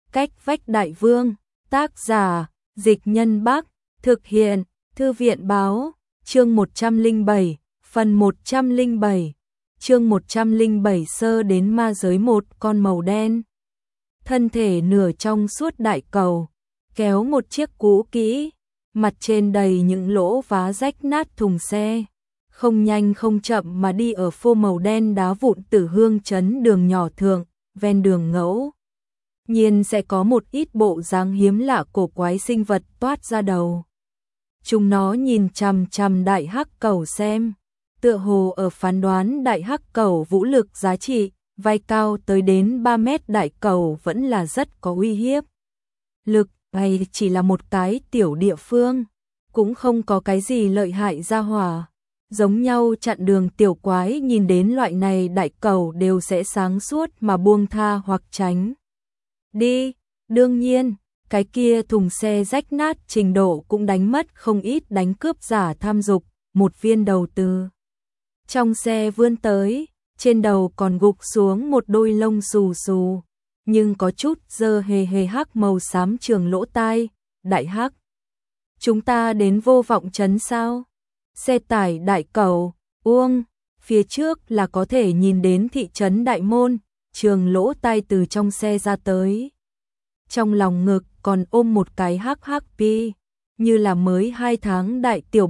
Cách vách đại vương, tác giả, Dịch Nhân Bắc, thực hiện, Thư viện báo, chương 107, phần 107, chương 107 sơ đến ma giới một con màu đen. Thân thể nửa trong suốt đại cầu, kéo một chiếc cũ kỹ, mặt trên đầy những lỗ vá rách nát thùng xe. Không nhanh không chậm mà đi ở phô màu đen đá vụn Tử Hương trấn đường nhỏ thượng, ven đường ngẫu nhiên sẽ có một ít bộ dáng hiếm lạ cổ quái sinh vật toát ra đầu. Chúng nó nhìn chằm chằm đại hắc cầu xem, tựa hồ ở phán đoán đại hắc cầu vũ lực giá trị, vai cao tới đến 3 mét đại cầu vẫn là rất có uy hiếp. Lực hay chỉ là một cái tiểu địa phương, cũng không có cái gì lợi hại ra hỏa. Giống nhau chặn đường tiểu quái nhìn đến loại này đại cầu đều sẽ sáng suốt mà buông tha hoặc tránh đi. Đương nhiên, cái kia thùng xe rách nát trình độ cũng đánh mất không ít đánh cướp giả tham dục, một viên đầu từ trong xe vươn tới, trên đầu còn gục xuống một đôi lông xù xù, nhưng có chút dơ hề hề hắc màu xám trường lỗ tai. Đại hắc, chúng ta đến Vô Vọng trấn sao? Xe tải đại cầu, uông, phía trước là có thể nhìn đến thị trấn đại môn, trường lỗ tai từ trong xe ra tới. Trong lòng ngực còn ôm một cái hắc hắc pi, như là mới 2 tháng đại tiểu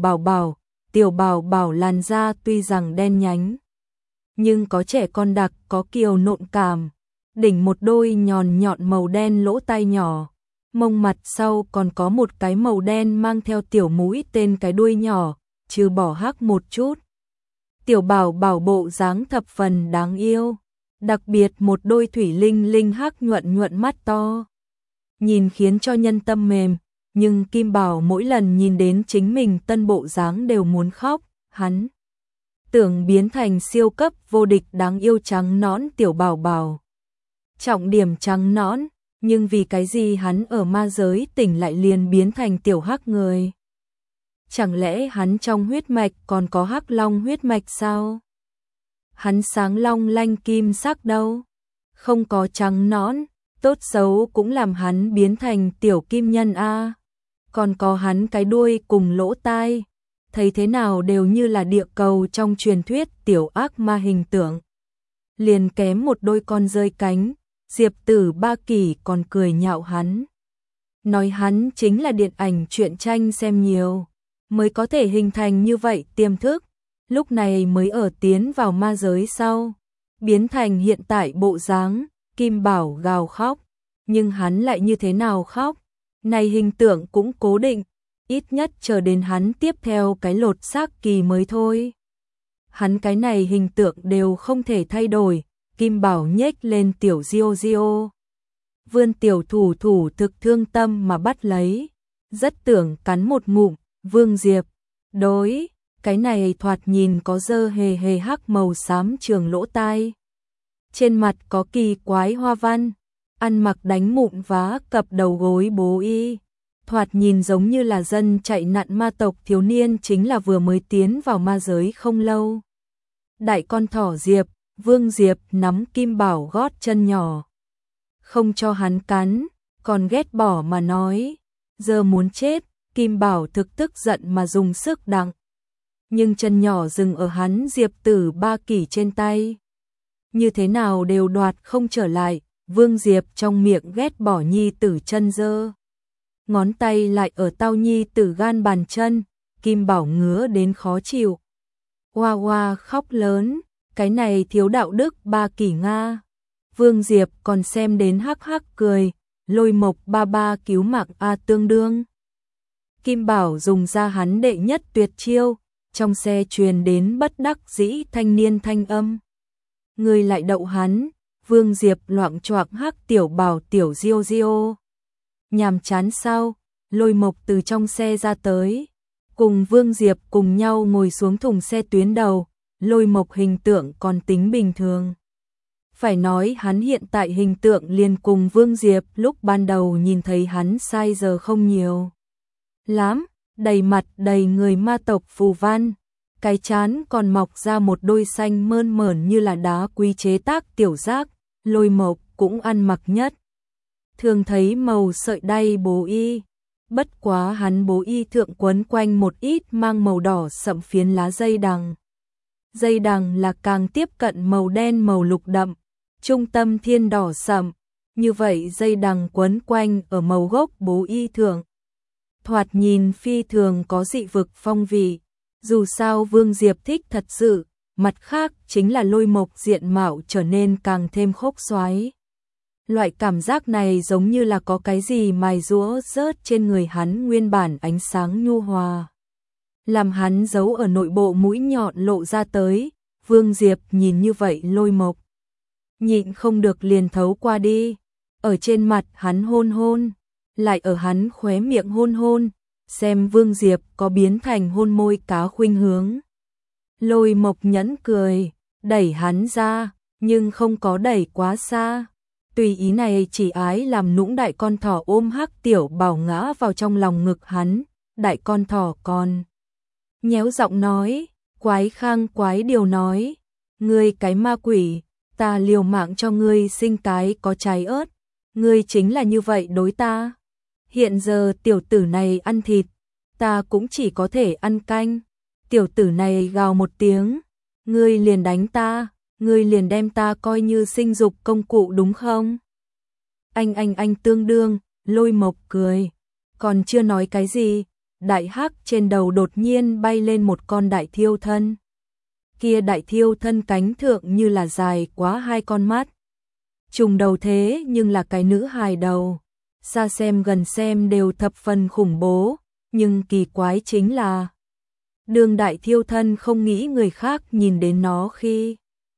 bảo bảo làn da tuy rằng đen nhánh, nhưng có trẻ con đặc, có kiều nộn cảm, đỉnh một đôi nhọn màu đen lỗ tai nhỏ, mông mặt sau còn có một cái màu đen mang theo tiểu mũi tên cái đuôi nhỏ, trừ bỏ hắc một chút. Tiểu bảo bộ dáng thập phần đáng yêu, đặc biệt một đôi thủy linh linh hắc nhuận mắt to, nhìn khiến cho nhân tâm mềm, nhưng Kim Bảo mỗi lần nhìn đến chính mình tân bộ dáng đều muốn khóc, hắn tưởng biến thành siêu cấp vô địch đáng yêu trắng nõn tiểu bảo. Trọng điểm trắng nõn, nhưng vì cái gì hắn ở ma giới tỉnh lại liền biến thành tiểu hắc người? Chẳng lẽ hắn trong huyết mạch còn có hắc long huyết mạch sao? Hắn sáng long lanh kim sắc đâu? Không có trắng nõn, tốt xấu cũng làm hắn biến thành tiểu kim nhân a. Còn có hắn cái đuôi cùng lỗ tai, thấy thế nào đều như là địa cầu trong truyền thuyết tiểu ác ma hình tượng. Liền kém một đôi con rơi cánh, Diệp Tử Ba Kỷ còn cười nhạo hắn. Nói hắn chính là điện ảnh truyện tranh xem nhiều, mới có thể hình thành như vậy tiềm thức, lúc này mới ở tiến vào ma giới sau, biến thành hiện tại bộ dáng. Kim Bảo gào khóc, nhưng hắn lại như thế nào khóc? Này hình tượng cũng cố định, ít nhất chờ đến hắn tiếp theo cái lột xác kỳ mới thôi. Hắn cái này hình tượng đều không thể thay đổi. Kim Bảo nhếch lên tiểu Diêu, vươn tiểu thủ thực thương tâm mà bắt lấy, rất tưởng cắn một ngụm. Vương Diệp, đối, cái này thoạt nhìn có dơ hề hề hắc màu xám trường lỗ tai. Trên mặt có kỳ quái hoa văn, ăn mặc đánh mụn vá cặp đầu gối bố y, thoạt nhìn giống như là dân chạy nạn ma tộc thiếu niên, chính là vừa mới tiến vào ma giới không lâu. Đại con thỏ Diệp, Vương Diệp nắm Kim Bảo gót chân nhỏ, không cho hắn cắn, còn ghét bỏ mà nói, giờ muốn chết. Kim Bảo thực tức giận mà dùng sức đặng, nhưng chân nhỏ dừng ở hắn Diệp Tử Ba Kỷ trên tay, như thế nào đều đoạt không trở lại. Vương Diệp trong miệng ghét bỏ nhi tử chân dơ, ngón tay lại ở tao nhi tử gan bàn chân. Kim Bảo ngứa đến khó chịu, oa oa khóc lớn, cái này thiếu đạo đức Ba Kỷ Nga. Vương Diệp còn xem đến hắc hắc cười, Lôi Mộc ba cứu mạng a tương đương. Kim Bảo dùng ra hắn đệ nhất tuyệt chiêu, trong xe truyền đến bất đắc dĩ thanh niên thanh âm. Người lại đậu hắn. Vương Diệp loạng choạng hắc tiểu bảo tiểu Diêu. Nhàm chán sao? Lôi Mộc từ trong xe ra tới, cùng Vương Diệp cùng nhau ngồi xuống thùng xe tuyến đầu. Lôi Mộc hình tượng còn tính bình thường. Phải nói hắn hiện tại hình tượng liền cùng Vương Diệp lúc ban đầu nhìn thấy hắn sai giờ không nhiều lắm, đầy mặt đầy người ma tộc phù văn, cái trán còn mọc ra một đôi xanh mơn mởn như là đá quý chế tác tiểu giác. Lôi Mộc cũng ăn mặc nhất thường thấy màu sợi đay bố y. Bất quá hắn bố y thượng quấn quanh một ít mang màu đỏ sậm phiến lá dây đằng. Dây đằng là càng tiếp cận màu đen màu lục đậm, trung tâm thiên đỏ sậm, như vậy dây đằng quấn quanh ở màu gốc bố y thượng. Thoạt nhìn phi thường có dị vực phong vị, dù sao Vương Diệp thích thật sự, mặt khác chính là Lôi Mộc diện mạo trở nên càng thêm khốc xoái. Loại cảm giác này giống như là có cái gì mài giũa rớt trên người hắn nguyên bản ánh sáng nhu hòa. Làm hắn giấu ở nội bộ mũi nhọn lộ ra tới, Vương Diệp nhìn như vậy Lôi Mộc. Nhịn không được liền thấu qua đi, ở trên mặt hắn hôn hôn, lại ở hắn khóe miệng hôn hôn, xem Vương Diệp có biến thành hôn môi cá khuynh hướng. Lôi Mộc nhẫn cười, đẩy hắn ra, nhưng không có đẩy quá xa. Tùy ý này chỉ ái làm nũng đại con thỏ ôm Hắc Tiểu Bảo ngã vào trong lòng ngực hắn, đại con thỏ còn nhéo giọng nói, quái khang quái điều nói, ngươi cái ma quỷ, ta liều mạng cho ngươi sinh cái có trái ớt, ngươi chính là như vậy đối ta. Hiện giờ tiểu tử này ăn thịt, ta cũng chỉ có thể ăn canh. Tiểu tử này gào một tiếng, ngươi liền đánh ta, ngươi liền đem ta coi như sinh dục công cụ đúng không? Anh tương đương, Lôi Mộc cười, còn chưa nói cái gì, đại hắc trên đầu đột nhiên bay lên một con đại thiêu thân. Kia đại thiêu thân cánh thượng như là dài quá hai con mắt. Trùng đầu thế nhưng là cái nữ hài đầu, xa xem gần xem đều thập phần khủng bố, nhưng kỳ quái chính là đường đại thiêu thân không nghĩ người khác nhìn đến nó khi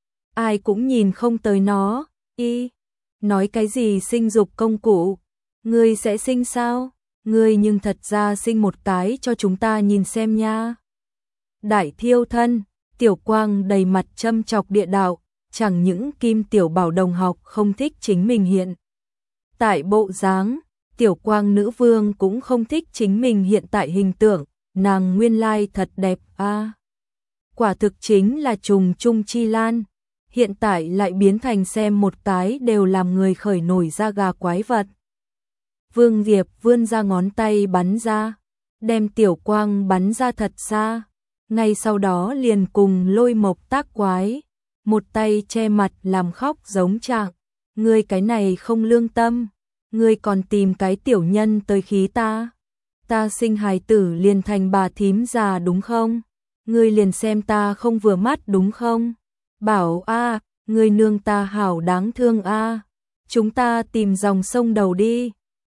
ai cũng nhìn không tới nó. Y nói cái gì sinh dục công cụ, ngươi sẽ sinh sao? Ngươi nhưng thật ra sinh một cái cho chúng ta nhìn xem nha. Đại thiêu thân, Tiểu Quang đầy mặt châm chọc địa đạo, chẳng những Kim Tiểu Bảo đồng học không thích chính mình hiện tại bộ dáng, Tiểu Quang nữ vương cũng không thích chính mình hiện tại hình tượng, nàng nguyên lai thật đẹp a. Quả thực chính là trùng trung chi lan, hiện tại lại biến thành xem một cái đều làm người khởi nổi da gà quái vật. Vương Diệp vươn ra ngón tay bắn ra, đem Tiểu Quang bắn ra thật xa, ngay sau đó liền cùng Lôi Mộc tác quái, một tay che mặt làm khóc giống trạng, ngươi cái này không lương tâm, ngươi còn tìm cái tiểu nhân tới khí ta. Ta sinh hài tử liền thành bà thím già đúng không? Ngươi liền xem ta không vừa mắt đúng không? Bảo a, ngươi nương ta hảo đáng thương a. Chúng ta tìm dòng sông đầu đi.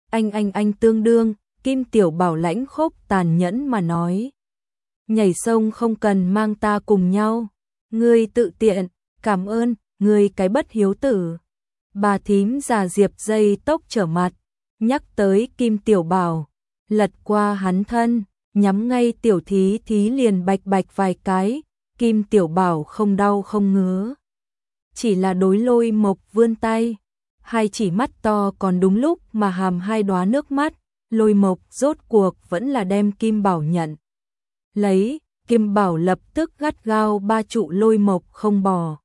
Anh tương đương, Kim Tiểu Bảo lãnh khốc tàn nhẫn mà nói. Nhảy sông không cần mang ta cùng nhau. Ngươi tự tiện, cảm ơn, ngươi cái bất hiếu tử. Bà thím già Diệp dây tốc trở mặt, nhắc tới Kim Tiểu Bảo, lật qua hắn thân, nhắm ngay tiểu thí thí liền bạch bạch vài cái, Kim Tiểu Bảo không đau không ngứa. Chỉ là đối Lôi Mộc vươn tay, hai chỉ mắt to còn đúng lúc mà hàm hai đóa nước mắt, Lôi Mộc rốt cuộc vẫn là đem Kim Bảo nhận. Lấy, Kim Bảo lập tức gắt gao ba trụ Lôi Mộc không bỏ.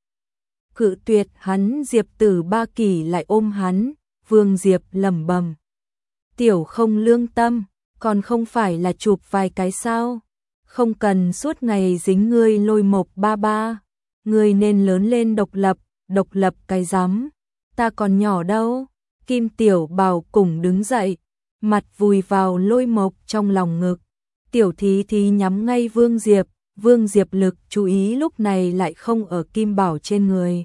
Cự tuyệt hắn Diệp Tử Ba Kỳ lại ôm hắn, Vương Diệp lẩm bẩm. Tiểu không lương tâm, còn không phải là chụp vài cái sao? Không cần suốt ngày dính ngươi Lôi Mộc ba ba. Ngươi nên lớn lên độc lập cái rắm. Ta còn nhỏ đâu. Kim Tiểu Bảo cùng đứng dậy, mặt vùi vào Lôi Mộc trong lòng ngực. Tiểu thí thí nhắm ngay Vương Diệp lực chú ý lúc này lại không ở Kim Bảo trên người.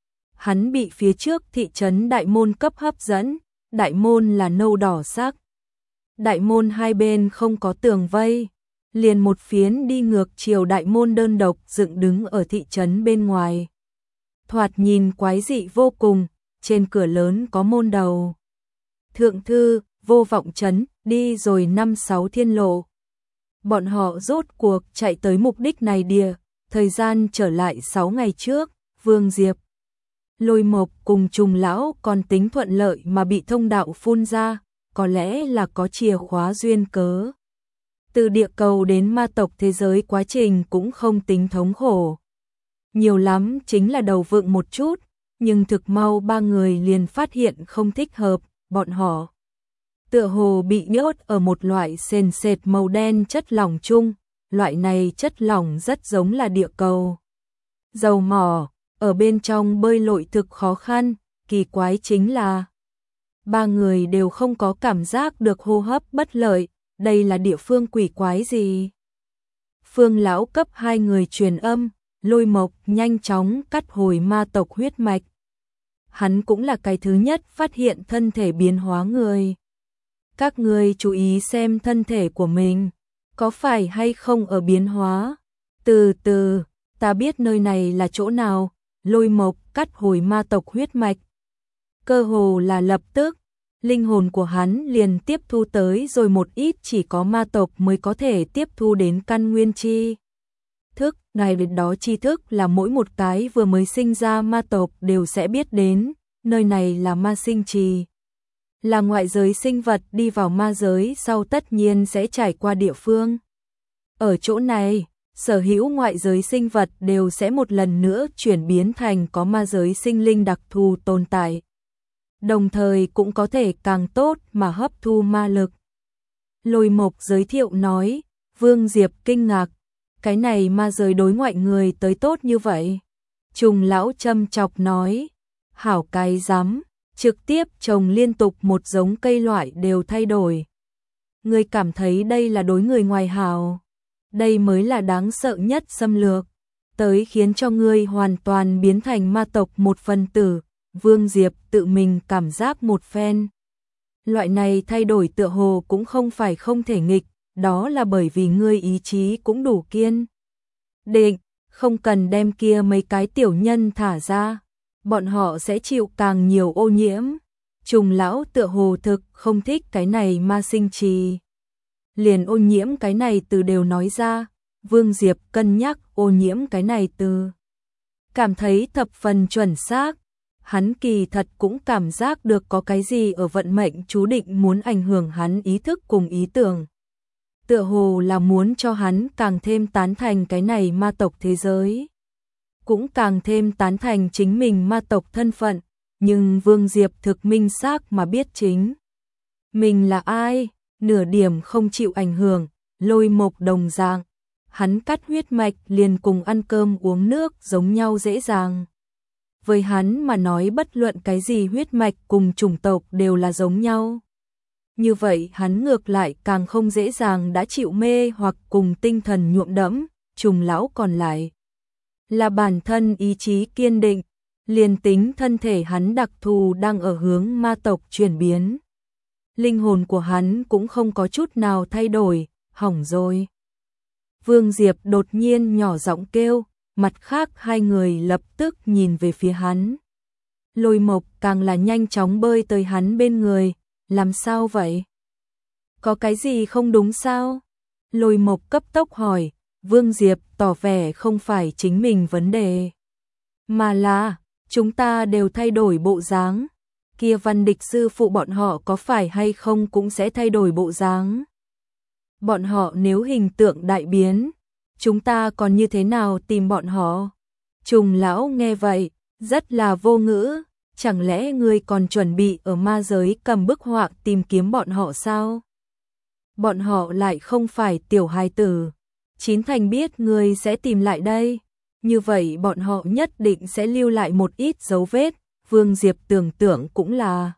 Hắn bị phía trước thị trấn Đại Môn cấp hấp dẫn, Đại Môn là nâu đỏ sắc. Đại Môn hai bên không có tường vây, liền một phiến đi ngược chiều Đại Môn đơn độc dựng đứng ở thị trấn bên ngoài. Thoạt nhìn quái dị vô cùng, trên cửa lớn có môn đầu. Thượng thư, Vô Vọng trấn, đi rồi 5-6 thiên lộ. Bọn họ rốt cuộc chạy tới mục đích này địa, thời gian trở lại 6 ngày trước, Vương Diệp, Lôi Mộc cùng Trùng Lão còn tính thuận lợi mà bị thông đạo phun ra, có lẽ là có chìa khóa duyên cớ. Từ địa cầu đến ma tộc thế giới quá trình cũng không tính thống khổ. Nhiều lắm chính là đầu vượng một chút, nhưng thực mau ba người liền phát hiện không thích hợp, bọn họ tựa hồ bị nhốt ở một loại sền sệt màu đen chất lỏng chung, loại này chất lỏng rất giống là địa cầu. Dầu mỏ, ở bên trong bơi lội thực khó khăn, kỳ quái chính là ba người đều không có cảm giác được hô hấp bất lợi, đây là địa phương quỷ quái gì? Phương lão cấp hai người truyền âm, Lôi Mộc nhanh chóng cắt hồi ma tộc huyết mạch. Hắn cũng là cái thứ nhất phát hiện thân thể biến hóa người. Các ngươi chú ý xem thân thể của mình, có phải hay không ở biến hóa. Từ từ, ta biết nơi này là chỗ nào. Lôi Mộc cắt hồi ma tộc huyết mạch. Cơ hồ là lập tức, linh hồn của hắn liền tiếp thu tới rồi một ít chỉ có ma tộc mới có thể tiếp thu đến căn nguyên chi thức. Này đó tri thức là mỗi một cái vừa mới sinh ra ma tộc đều sẽ biết đến, nơi này là ma sinh trì. Là ngoại giới sinh vật đi vào ma giới sau tất nhiên sẽ trải qua địa phương. Ở chỗ này, sở hữu ngoại giới sinh vật đều sẽ một lần nữa chuyển biến thành có ma giới sinh linh đặc thù tồn tại. Đồng thời cũng có thể càng tốt mà hấp thu ma lực. Lôi Mộc giới thiệu nói, Vương Diệp kinh ngạc, cái này ma giới đối ngoại người tới tốt như vậy. Trùng lão châm chọc nói, hảo cái dám, trực tiếp trồng liên tục một giống cây loại đều thay đổi. Ngươi cảm thấy đây là đối người ngoài hảo, đây mới là đáng sợ nhất xâm lược, tới khiến cho ngươi hoàn toàn biến thành ma tộc một phần tử. Vương Diệp tự mình cảm giác một phen. Loại này thay đổi tựa hồ cũng không phải không thể nghịch, đó là bởi vì ngươi ý chí cũng đủ kiên định, không cần đem kia mấy cái tiểu nhân thả ra, bọn họ sẽ chịu càng nhiều ô nhiễm. Trùng lão tựa hồ thực không thích cái này ma sinh trì. Liền ô nhiễm cái này từ đều nói ra, Vương Diệp cân nhắc ô nhiễm cái này từ. Cảm thấy thập phần chuẩn xác. Hắn kỳ thật cũng cảm giác được có cái gì ở vận mệnh chú định muốn ảnh hưởng hắn ý thức cùng ý tưởng. Tựa hồ là muốn cho hắn càng thêm tán thành cái này ma tộc thế giới. Cũng càng thêm tán thành chính mình ma tộc thân phận. Nhưng Vương Diệp thực minh xác mà biết chính mình là ai, nửa điểm không chịu ảnh hưởng. Lôi Mộc đồng dạng, hắn cắt huyết mạch liền cùng ăn cơm uống nước giống nhau dễ dàng. Với hắn mà nói bất luận cái gì huyết mạch cùng chủng tộc đều là giống nhau. Như vậy hắn ngược lại càng không dễ dàng đã chịu mê hoặc cùng tinh thần nhuộm đẫm. Trùng lão còn lại là bản thân ý chí kiên định, liền tính thân thể hắn đặc thù đang ở hướng ma tộc chuyển biến. Linh hồn của hắn cũng không có chút nào thay đổi, hỏng rồi. Vương Diệp đột nhiên nhỏ giọng kêu. Mặt khác hai người lập tức nhìn về phía hắn. Lôi Mộc càng là nhanh chóng bơi tới hắn bên người. Làm sao vậy? Có cái gì không đúng sao? Lôi Mộc cấp tốc hỏi. Vương Diệp tỏ vẻ không phải chính mình vấn đề, mà là chúng ta đều thay đổi bộ dáng. Kia Văn Địch sư phụ bọn họ có phải hay không cũng sẽ thay đổi bộ dáng. Bọn họ nếu hình tượng đại biến, chúng ta còn như thế nào tìm bọn họ? Trùng lão nghe vậy, rất là vô ngữ. Chẳng lẽ ngươi còn chuẩn bị ở ma giới cầm bức họa tìm kiếm bọn họ sao? Bọn họ lại không phải tiểu hài tử. Chín thành biết ngươi sẽ tìm lại đây. Như vậy bọn họ nhất định sẽ lưu lại một ít dấu vết. Vương Diệp tưởng tượng cũng là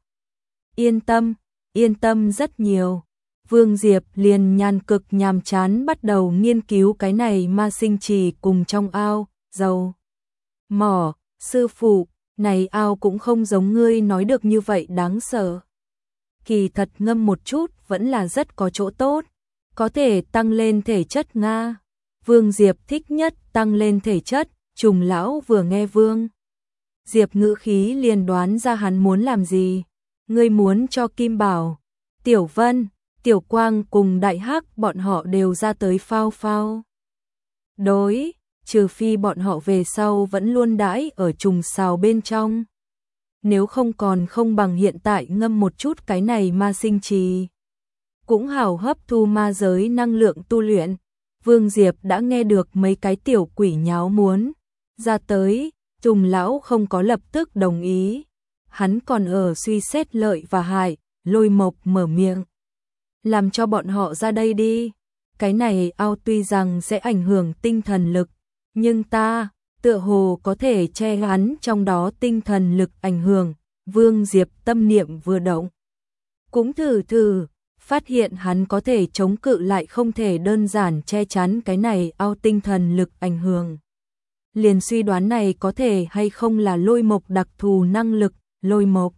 yên tâm rất nhiều. Vương Diệp liền nhàn cực nhàm chán bắt đầu nghiên cứu cái này ma sinh trì cùng trong ao, dầu mỏ. Sư phụ, này ao cũng không giống ngươi nói được như vậy đáng sợ. Kỳ thật ngâm một chút vẫn là rất có chỗ tốt, có thể tăng lên thể chất Nga. Vương Diệp thích nhất tăng lên thể chất. Trùng lão vừa nghe Vương Diệp ngữ khí liền đoán ra hắn muốn làm gì. Ngươi muốn cho Kim Bảo, Tiểu Vân, Tiểu Quang cùng Đại Hắc bọn họ đều ra tới phao phao. Đối, trừ phi bọn họ về sau vẫn luôn đãi ở trùng xào bên trong. Nếu không còn không bằng hiện tại ngâm một chút cái này ma sinh trì. Cũng hảo hấp thu ma giới năng lượng tu luyện. Vương Diệp đã nghe được mấy cái tiểu quỷ nháo muốn ra tới. Trùng lão không có lập tức đồng ý. Hắn còn ở suy xét lợi và hại. Lôi Mộc mở miệng. Làm cho bọn họ ra đây đi. Cái này ao tuy rằng sẽ ảnh hưởng tinh thần lực, nhưng ta, tựa hồ có thể che hắn trong đó tinh thần lực ảnh hưởng. Vương Diệp tâm niệm vừa động. Cũng thử, phát hiện hắn có thể chống cự lại không thể đơn giản che chắn cái này ao tinh thần lực ảnh hưởng. Liền suy đoán này có thể hay không là Lôi Mộc đặc thù năng lực. Lôi Mộc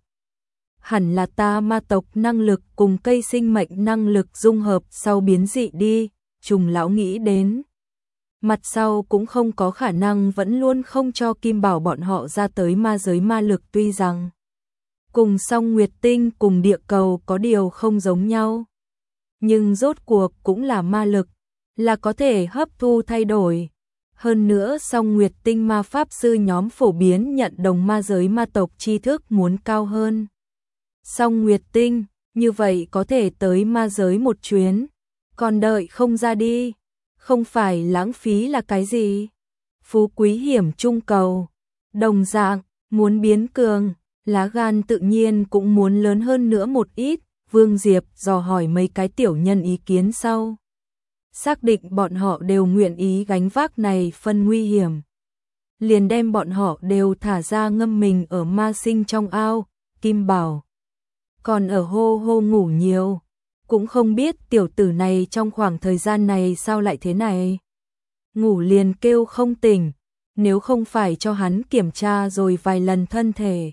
hẳn là ta ma tộc năng lực cùng cây sinh mệnh năng lực dung hợp sau biến dị đi, Trùng lão nghĩ đến. Mặt sau cũng không có khả năng vẫn luôn không cho Kim Bảo bọn họ ra tới ma giới ma lực, tuy rằng cùng song Nguyệt Tinh cùng địa cầu có điều không giống nhau. Nhưng rốt cuộc cũng là ma lực, là có thể hấp thu thay đổi. Hơn nữa song Nguyệt Tinh ma pháp sư nhóm phổ biến nhận đồng ma giới ma tộc tri thức muốn cao hơn. Song Nguyệt Tinh, như vậy có thể tới ma giới một chuyến, còn đợi không ra đi, không phải lãng phí là cái gì? Phú quý hiểm trung cầu, đồng dạng, muốn biến cường, lá gan tự nhiên cũng muốn lớn hơn nữa một ít. Vương Diệp dò hỏi mấy cái tiểu nhân ý kiến sau. Xác định bọn họ đều nguyện ý gánh vác này phân nguy hiểm. Liền đem bọn họ đều thả ra ngâm mình ở ma sinh trong ao. Kim Bảo còn ở hô hô ngủ nhiều, cũng không biết tiểu tử này trong khoảng thời gian này sao lại thế này. Ngủ liền kêu không tỉnh, nếu không phải cho hắn kiểm tra rồi vài lần thân thể,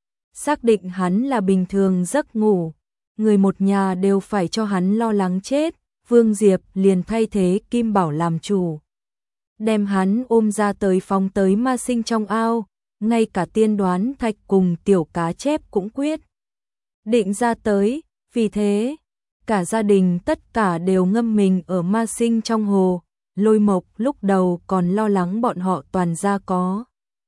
xác định hắn là bình thường giấc ngủ, người một nhà đều phải cho hắn lo lắng chết. Vương Diệp liền thay thế Kim Bảo làm chủ, đem hắn ôm ra tới phóng tới ma sinh trong ao. Ngay cả tiên đoán thạch cùng tiểu cá chép cũng quyết định ra tới, vì thế cả gia đình tất cả đều ngâm mình ở ma sinh trong hồ. Lôi Mộc lúc đầu còn lo lắng bọn họ toàn gia có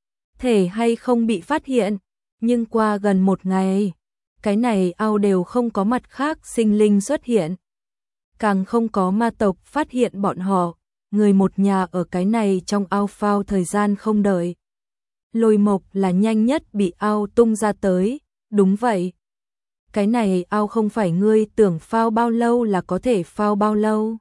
thể hay không bị phát hiện, nhưng qua gần một ngày, cái này ao đều không có mặt khác sinh linh xuất hiện, càng không có ma tộc phát hiện bọn họ. Người một nhà ở cái này trong ao phao thời gian không đợi. Lôi Mộc là nhanh nhất bị ao tung ra tới. Đúng vậy, cái này ao không phải ngươi tưởng phao bao lâu là có thể phao bao lâu,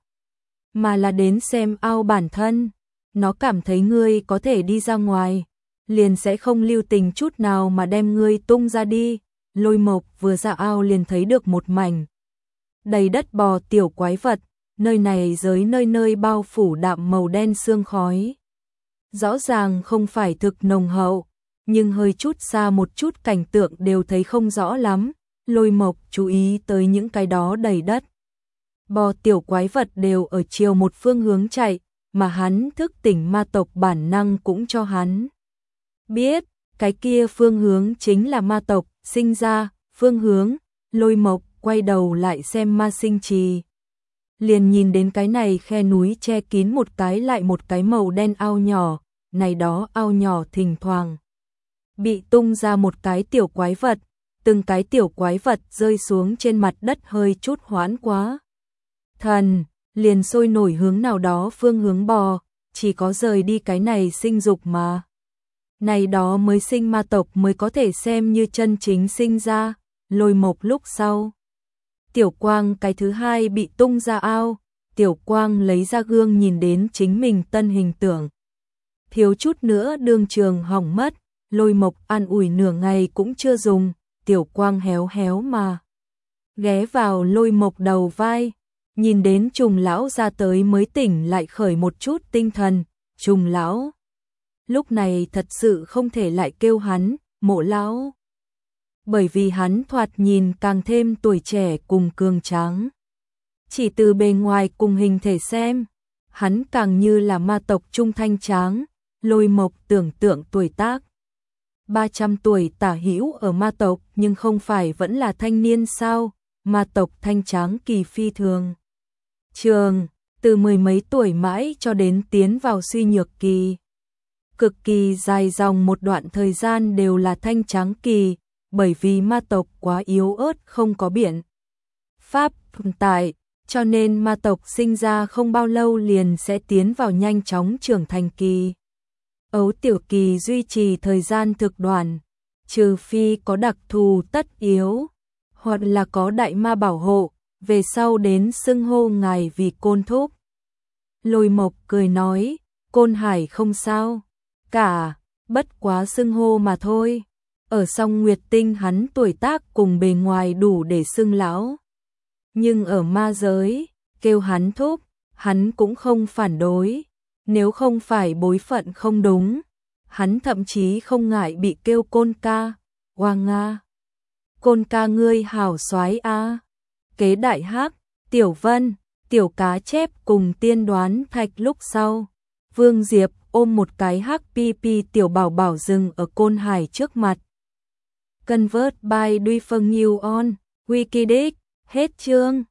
mà là đến xem ao bản thân. Nó cảm thấy ngươi có thể đi ra ngoài, liền sẽ không lưu tình chút nào mà đem ngươi tung ra đi. Lôi Mộc vừa ra ao liền thấy được một mảnh đầy đất bò tiểu quái vật, nơi này giới nơi nơi bao phủ đạm màu đen sương khói. Rõ ràng không phải thực nồng hậu, nhưng hơi chút xa một chút cảnh tượng đều thấy không rõ lắm. Lôi Mộc chú ý tới những cái đó đầy đất bò tiểu quái vật đều ở chiều một phương hướng chạy, mà hắn thức tỉnh ma tộc bản năng cũng cho hắn biết, cái kia phương hướng chính là ma tộc sinh ra phương hướng. Lôi Mộc quay đầu lại xem ma sinh trì, liền nhìn đến cái này khe núi che kín một cái lại một cái màu đen ao nhỏ, này đó ao nhỏ thỉnh thoảng bị tung ra một cái tiểu quái vật, từng cái tiểu quái vật rơi xuống trên mặt đất hơi chút hoãn quá thần, liền sôi nổi hướng nào đó phương hướng bò, chỉ có rời đi cái này sinh dục mà. Này đó mới sinh ma tộc mới có thể xem như chân chính sinh ra. Lôi Mộc lúc sau, Tiểu Quang cái thứ hai bị tung ra ao, Tiểu Quang lấy ra gương nhìn đến chính mình tân hình tượng, thiếu chút nữa đương trường hỏng mất. Lôi Mộc an ủi nửa ngày cũng chưa dùng, Tiểu Quang héo héo mà ghé vào Lôi Mộc đầu vai, nhìn đến Trùng lão ra tới mới tỉnh lại khởi một chút tinh thần. Trùng lão lúc này thật sự không thể lại kêu hắn Mộ lão, bởi vì hắn thoạt nhìn càng thêm tuổi trẻ cùng cường tráng. Chỉ từ bề ngoài cùng hình thể xem, hắn càng như là ma tộc trung thanh tráng. Lôi Mộc tưởng tượng tuổi tác 300 tuổi tả hữu ở ma tộc, nhưng không phải vẫn là thanh niên sao? Ma tộc thanh tráng kỳ phi thường trường, từ mười mấy tuổi mãi cho đến tiến vào suy nhược kỳ. Cực kỳ dài dòng một đoạn thời gian đều là thanh tráng kỳ, bởi vì ma tộc quá yếu ớt không có biện pháp tồn tại, cho nên ma tộc sinh ra không bao lâu liền sẽ tiến vào nhanh chóng trưởng thành kỳ. Ấu tiểu kỳ duy trì thời gian thực đoạn, trừ phi có đặc thù tất yếu, hoặc là có đại ma bảo hộ, về sau đến xưng hô ngài vì Côn thúc. Lôi Mộc cười nói, Côn Hải không sao, cả, bất quá xưng hô mà thôi. Ở Song Nguyệt Tinh hắn tuổi tác cùng bề ngoài đủ để xưng lão. Nhưng ở ma giới, kêu hắn thúc, hắn cũng không phản đối. Nếu không phải bối phận không đúng, hắn thậm chí không ngại bị kêu Côn ca, Hoa Nga. Côn ca ngươi hảo soái a. Kế Đại Hắc, Tiểu Vân, Tiểu Cá Chép cùng Tiên Đoán Thạch lúc sau. Vương Diệp ôm một cái hắc pi pi tiểu bảo bảo rừng ở Côn Hải trước mặt. Convert by Duy Phương New on, Wikidex, hết chương.